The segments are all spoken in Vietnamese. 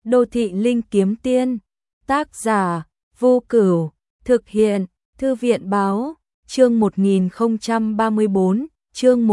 Đô thị linh kiếm tiên, tác giả Vô Cửu, thực hiện Thư viện báo, chương 1034, chương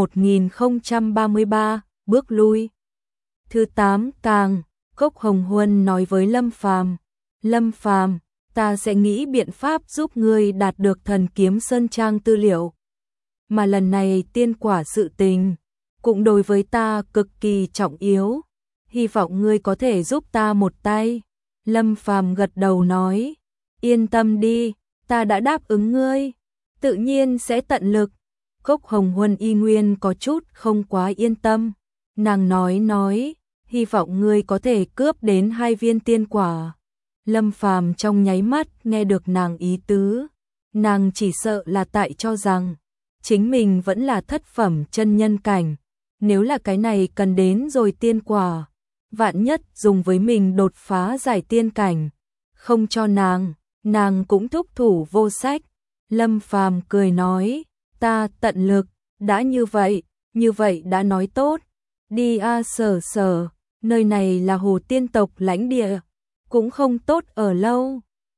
1033, bước lui. Thứ 8 càng, Cốc Hồng Huân nói với Lâm Phàm, Lâm Phàm, ta sẽ nghĩ biện pháp giúp ngươi đạt được thần kiếm sơn trang tư liệu. Mà lần này tiên quả sự tình, cũng đối với ta cực kỳ trọng yếu, hy vọng ngươi có thể giúp ta một tay. Lâm Phàm gật đầu nói, yên tâm đi, ta đã đáp ứng ngươi, tự nhiên sẽ tận lực. Cốc Hồng Huân y nguyên có chút không quá yên tâm, nàng nói, hy vọng ngươi có thể cướp đến 2 viên tiên quả. Lâm Phàm trong nháy mắt nghe được nàng ý tứ, nàng chỉ sợ là tại cho rằng chính mình vẫn là thất phẩm chân nhân cảnh, nếu là cái này cần đến rồi tiên quả, vạn nhất dùng với mình đột phá giải tiên cảnh, không cho nàng cũng thúc thủ vô sách. Lâm Phàm cười nói, ta tận lực, đã như vậy đã nói tốt, đi a Sở, nơi này là Hồ Tiên tộc lãnh địa, cũng không tốt ở lâu.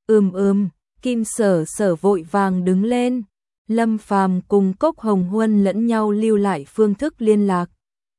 Kim Sở vội vàng đứng lên. Lâm Phàm cùng Cốc Hồng Huân lẫn nhau lưu lại phương thức liên lạc.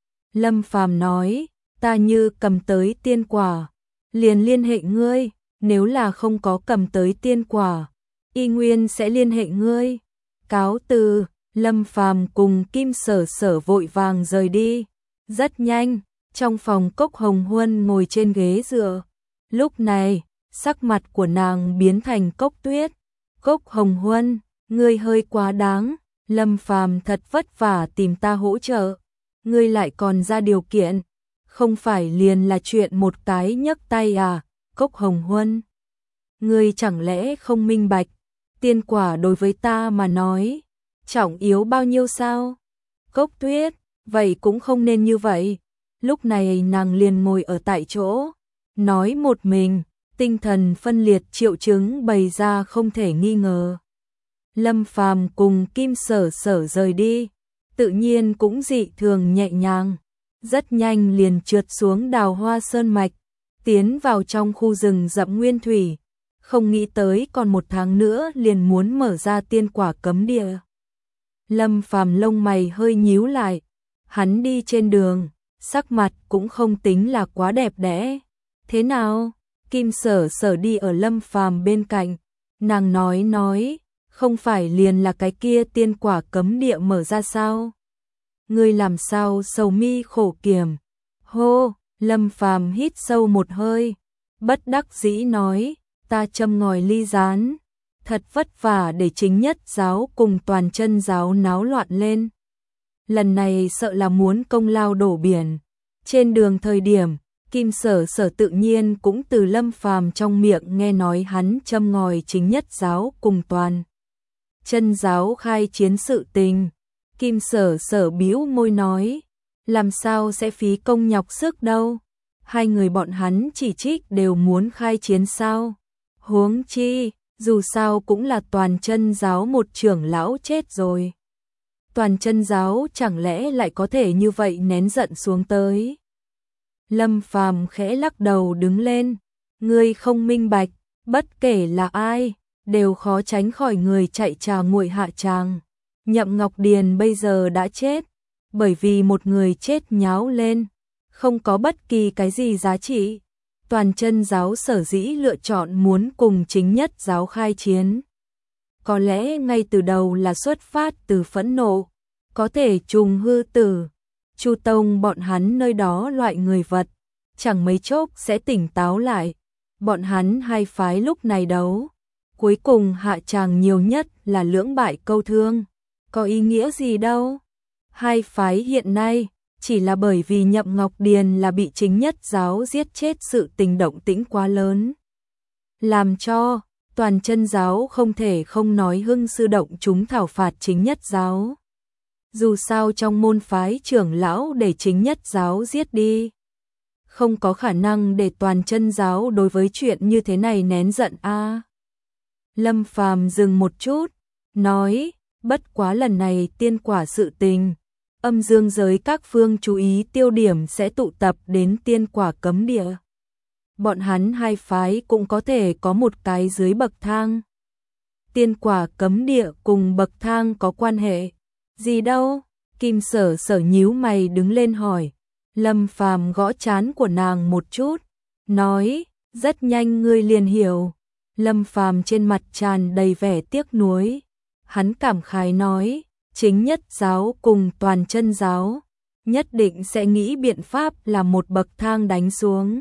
Lâm Phàm nói, ta như cầm tới tiên quả, liền liên hệ ngươi, nếu là không có cầm tới tiên quả, y nguyên sẽ liên hệ ngươi. Cáo từ. Lâm Phàm cùng Kim Sở vội vàng rời đi. Rất nhanh, trong phòng Cốc Hồng Huân ngồi trên ghế dựa. Lúc này, sắc mặt của nàng biến thành cốc tuyết. Cốc Hồng Huân, ngươi hơi quá đáng, Lâm Phàm thật vất vả tìm ta hỗ trợ, ngươi lại còn ra điều kiện, không phải liền là chuyện một cái nhấc tay à? Cốc Hồng Huân, ngươi chẳng lẽ không minh bạch, tiên quả đối với ta mà nói, trọng yếu bao nhiêu sao? Cốc Tuyết, vậy cũng không nên như vậy. Lúc này nàng liền ngồi ở tại chỗ, nói một mình, tinh thần phân liệt triệu chứng bày ra không thể nghi ngờ. Lâm Phàm cùng Kim Sở rời đi, tự nhiên cũng dị thường nhẹ nhàng, rất nhanh liền trượt xuống Đào Hoa Sơn mạch, tiến vào trong khu rừng rậm nguyên thủy, không nghĩ tới còn 1 tháng nữa liền muốn mở ra tiên quả cấm địa. Lâm Phàm lông mày hơi nhíu lại, hắn đi trên đường, sắc mặt cũng không tính là quá đẹp đẽ. Thế nào? Kim Sở đi ở Lâm Phàm bên cạnh, nàng nói, không phải liền là cái kia tiên quả cấm địa mở ra sao? Ngươi làm sao sầu mi khổ kiểm? Hô, Lâm Phàm hít sâu một hơi, bất đắc dĩ nói, ta châm ngòi ly gián, thật vất vả để chính nhất giáo cùng toàn chân giáo náo loạn lên. Lần này sợ là muốn công lao đổ biển. Trên đường thời điểm, Kim Sở tự nhiên cũng từ Lâm Phàm trong miệng nghe nói hắn châm ngòi chính nhất giáo cùng toàn chân giáo khai chiến sự tình. Kim Sở bĩu môi nói, làm sao sẽ phí công nhọc sức đâu, 2 người bọn hắn chỉ trích đều muốn khai chiến sao? Huống chi, dù sao cũng là toàn chân giáo một trưởng lão chết rồi. Toàn chân giáo chẳng lẽ lại có thể như vậy nén giận xuống tới? Lâm Phàm khẽ lắc đầu đứng lên, ngươi không minh bạch, bất kể là ai, đều khó tránh khỏi người chạy trà nguội hạ tràng. Nhậm Ngọc Điền bây giờ đã chết, bởi vì một người chết nháo lên, không có bất kỳ cái gì giá trị. Toàn chân giáo sở dĩ lựa chọn muốn cùng chính nhất giáo khai chiến, có lẽ ngay từ đầu là xuất phát từ phẫn nộ, có thể trùng hư tử, Chu Tông bọn hắn nơi đó loại người vật, chẳng mấy chốc sẽ tỉnh táo lại. Bọn hắn 2 phái lúc này đấu, cuối cùng hạ tràng nhiều nhất là lưỡng bại câu thương, có ý nghĩa gì đâu. 2 phái hiện nay chỉ là bởi vì Nhậm Ngọc Điền là bị chính nhất giáo giết chết sự tình động tĩnh quá lớn, làm cho toàn chân giáo không thể không nói hưng sư động chúng thảo phạt chính nhất giáo. Dù sao trong môn phái trưởng lão để chính nhất giáo giết đi, không có khả năng để toàn chân giáo đối với chuyện như thế này nén giận a. Lâm Phàm dừng một chút, nói, bất quá lần này tiên quả sự tình, âm dương giới các phương chú ý tiêu điểm sẽ tụ tập đến tiên quả cấm địa. bọn hắn hai phái cũng có thể có một cái dưới bậc thang. Tiên quả cấm địa cùng bậc thang có quan hệ gì đâu? Kim Sở Sở nhíu mày đứng lên hỏi. Lâm Phàm gõ trán của nàng một chút, nói, rất nhanh ngươi liền hiểu. Lâm Phàm trên mặt tràn đầy vẻ tiếc nuối. Hắn cảm khái nói, chính nhất giáo cùng toàn chân giáo, nhất định sẽ nghĩ biện pháp là một bậc thang đánh xuống.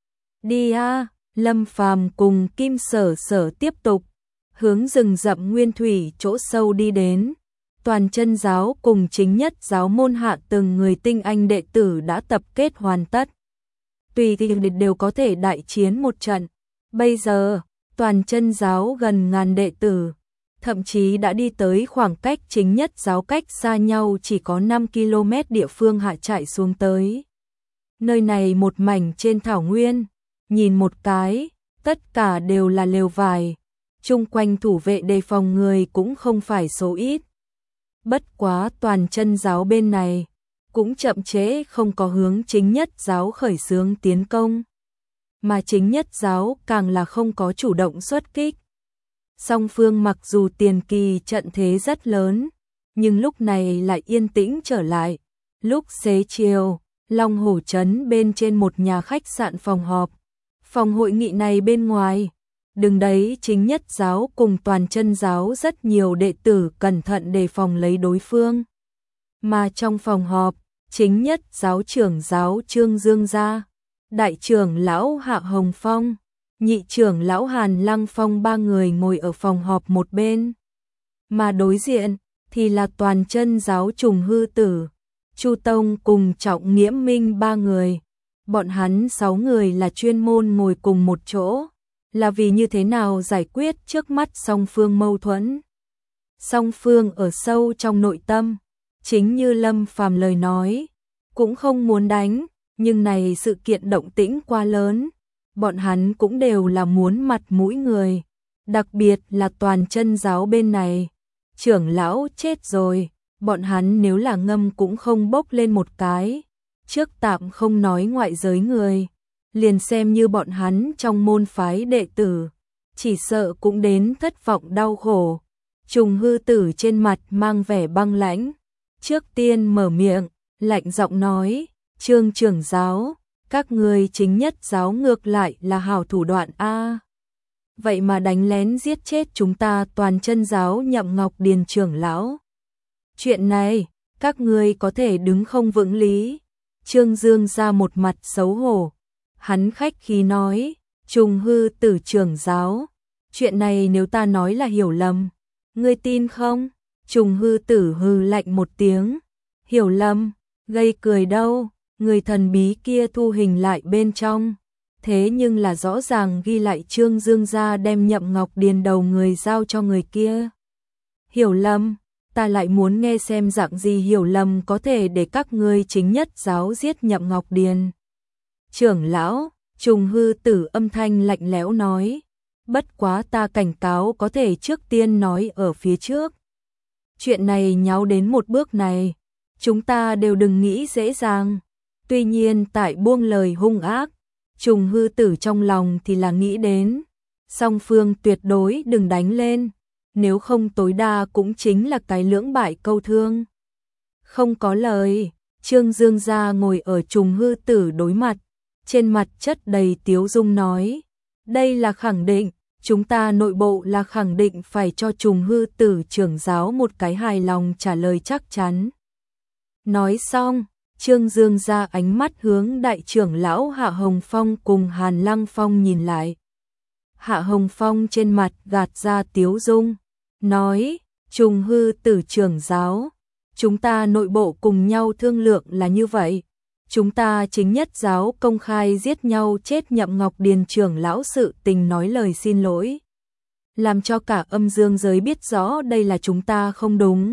Đi a, Lâm Phàm cùng Kim Sở Sở tiếp tục hướng rừng rậm nguyên thủy chỗ sâu đi đến. Toàn chân giáo cùng chính nhất giáo môn hạ từng người tinh anh đệ tử đã tập kết hoàn tất. Tùy thì đều có thể đại chiến một trận. Bây giờ, toàn chân giáo gần ngàn đệ tử, thậm chí đã đi tới khoảng cách chính nhất giáo cách xa nhau chỉ có 5 km địa phương hạ chạy xuống tới. Nơi này một mảnh trên thảo nguyên, nhìn một cái, tất cả đều là lều vải, chung quanh thủ vệ đề phòng người cũng không phải số ít. Bất quá toàn chân giáo bên này cũng chậm trễ không có hướng chính nhất giáo khởi xướng tiến công, mà chính nhất giáo càng là không có chủ động xuất kích. Song phương mặc dù tiền kỳ trận thế rất lớn, nhưng lúc này lại yên tĩnh trở lại. Lúc xế chiều, Long Hổ Trấn bên trên một nhà khách sạn phòng họp. Phòng hội nghị này bên ngoài, đứng đấy chính nhất giáo cùng toàn chân giáo rất nhiều đệ tử cẩn thận đề phòng lấy đối phương. Mà trong phòng họp, chính nhất giáo trưởng giáo Trương Dương Gia, đại trưởng lão Hạ Hồng Phong, nhị trưởng lão Hàn Lăng Phong ba người ngồi ở phòng họp một bên. Mà đối diện thì là toàn chân giáo Trùng Hư Tử, Chu Tông cùng Trọng Nghiễm Minh ba người. Bọn hắn 6 người là chuyên môn ngồi cùng một chỗ, là vì như thế nào giải quyết trước mắt song phương mâu thuẫn. Song phương ở sâu trong nội tâm, chính như Lâm Phàm lời nói, cũng không muốn đánh, nhưng này sự kiện động tĩnh quá lớn, bọn hắn cũng đều là muốn mặt mũi người, đặc biệt là toàn chân giáo bên này. Trưởng lão chết rồi, bọn hắn nếu là ngâm cũng không bốc lên một cái, trước tạm không nói ngoại giới người, liền xem như bọn hắn trong môn phái đệ tử, chỉ sợ cũng đến thất vọng đau khổ. Trùng Hư Tử trên mặt mang vẻ băng lãnh, trước tiên mở miệng, lạnh giọng nói, Trương trưởng giáo, các ngươi chính nhất giáo ngược lại là hảo thủ đoạn a. Vậy mà đánh lén giết chết chúng ta toàn chân giáo Nhậm Ngọc Điền trưởng lão. Chuyện này, các ngươi có thể đứng không vững lý. Trương Dương ra một mặt xấu hổ. Hắn khách khí nói, Trùng Hư Tử trưởng giáo, chuyện này nếu ta nói là hiểu lầm, ngươi tin không? Trùng Hư Tử hừ lạnh một tiếng, hiểu lầm, gây cười đâu, người thần bí kia thu hình lại bên trong. Thế nhưng là rõ ràng ghi lại Trương Dương gia đem Nhậm Ngọc Điền đầu người giao cho người kia. Hiểu lầm, ta lại muốn nghe xem dạng gì hiểu lầm có thể để các ngươi chính nhất giáo giết Nhậm Ngọc Điền. Trưởng lão, Trùng Hư Tử âm thanh lạnh lẽo nói, bất quá ta cảnh cáo có thể trước tiên nói ở phía trước. Chuyện này nháo đến một bước này, chúng ta đều đừng nghĩ dễ dàng. Tuy nhiên tại buông lời hung ác, Trùng Hư Tử trong lòng thì là nghĩ đến, song phương tuyệt đối đừng đánh lên, nếu không tối đa cũng chính là cái lưỡng bại câu thương. Không có lời, Trương Dương gia ngồi ở Trùng Hư Tử đối mặt, trên mặt chất đầy tiếu dung nói, đây là khẳng định, chúng ta nội bộ là khẳng định phải cho Trùng Hư Tử trưởng giáo một cái hài lòng trả lời chắc chắn. Nói xong, Trương Dương ra ánh mắt hướng đại trưởng lão Hạ Hồng Phong cùng Hàn Lăng Phong nhìn lại. Hạ Hồng Phong trên mặt gạt ra tiếu dung, nói, Trùng Hư Tử trưởng giáo, chúng ta nội bộ cùng nhau thương lượng là như vậy. Chúng ta chính nhất giáo công khai giết nhau chết Nhậm Ngọc Điền trưởng lão sự tình nói lời xin lỗi. Làm cho cả âm dương giới biết rõ đây là chúng ta không đúng.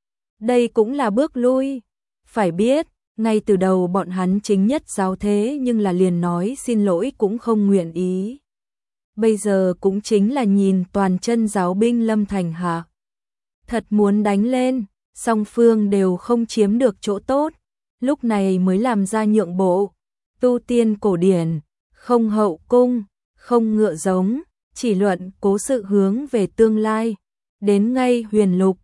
Đây cũng là bước lui. Phải biết, ngay từ đầu bọn hắn chính nhất giáo thế nhưng là liền nói xin lỗi cũng không nguyện ý. Bây giờ cũng chính là nhìn toàn chân giáo binh lâm thành hạ. Thật muốn đánh lên, song phương đều không chiếm được chỗ tốt. Lúc này mới làm ra nhượng bộ, tu tiên cổ điển, không hậu cung, không ngựa giống, chỉ luận cố sự hướng về tương lai. Đến ngay Huyền Lục,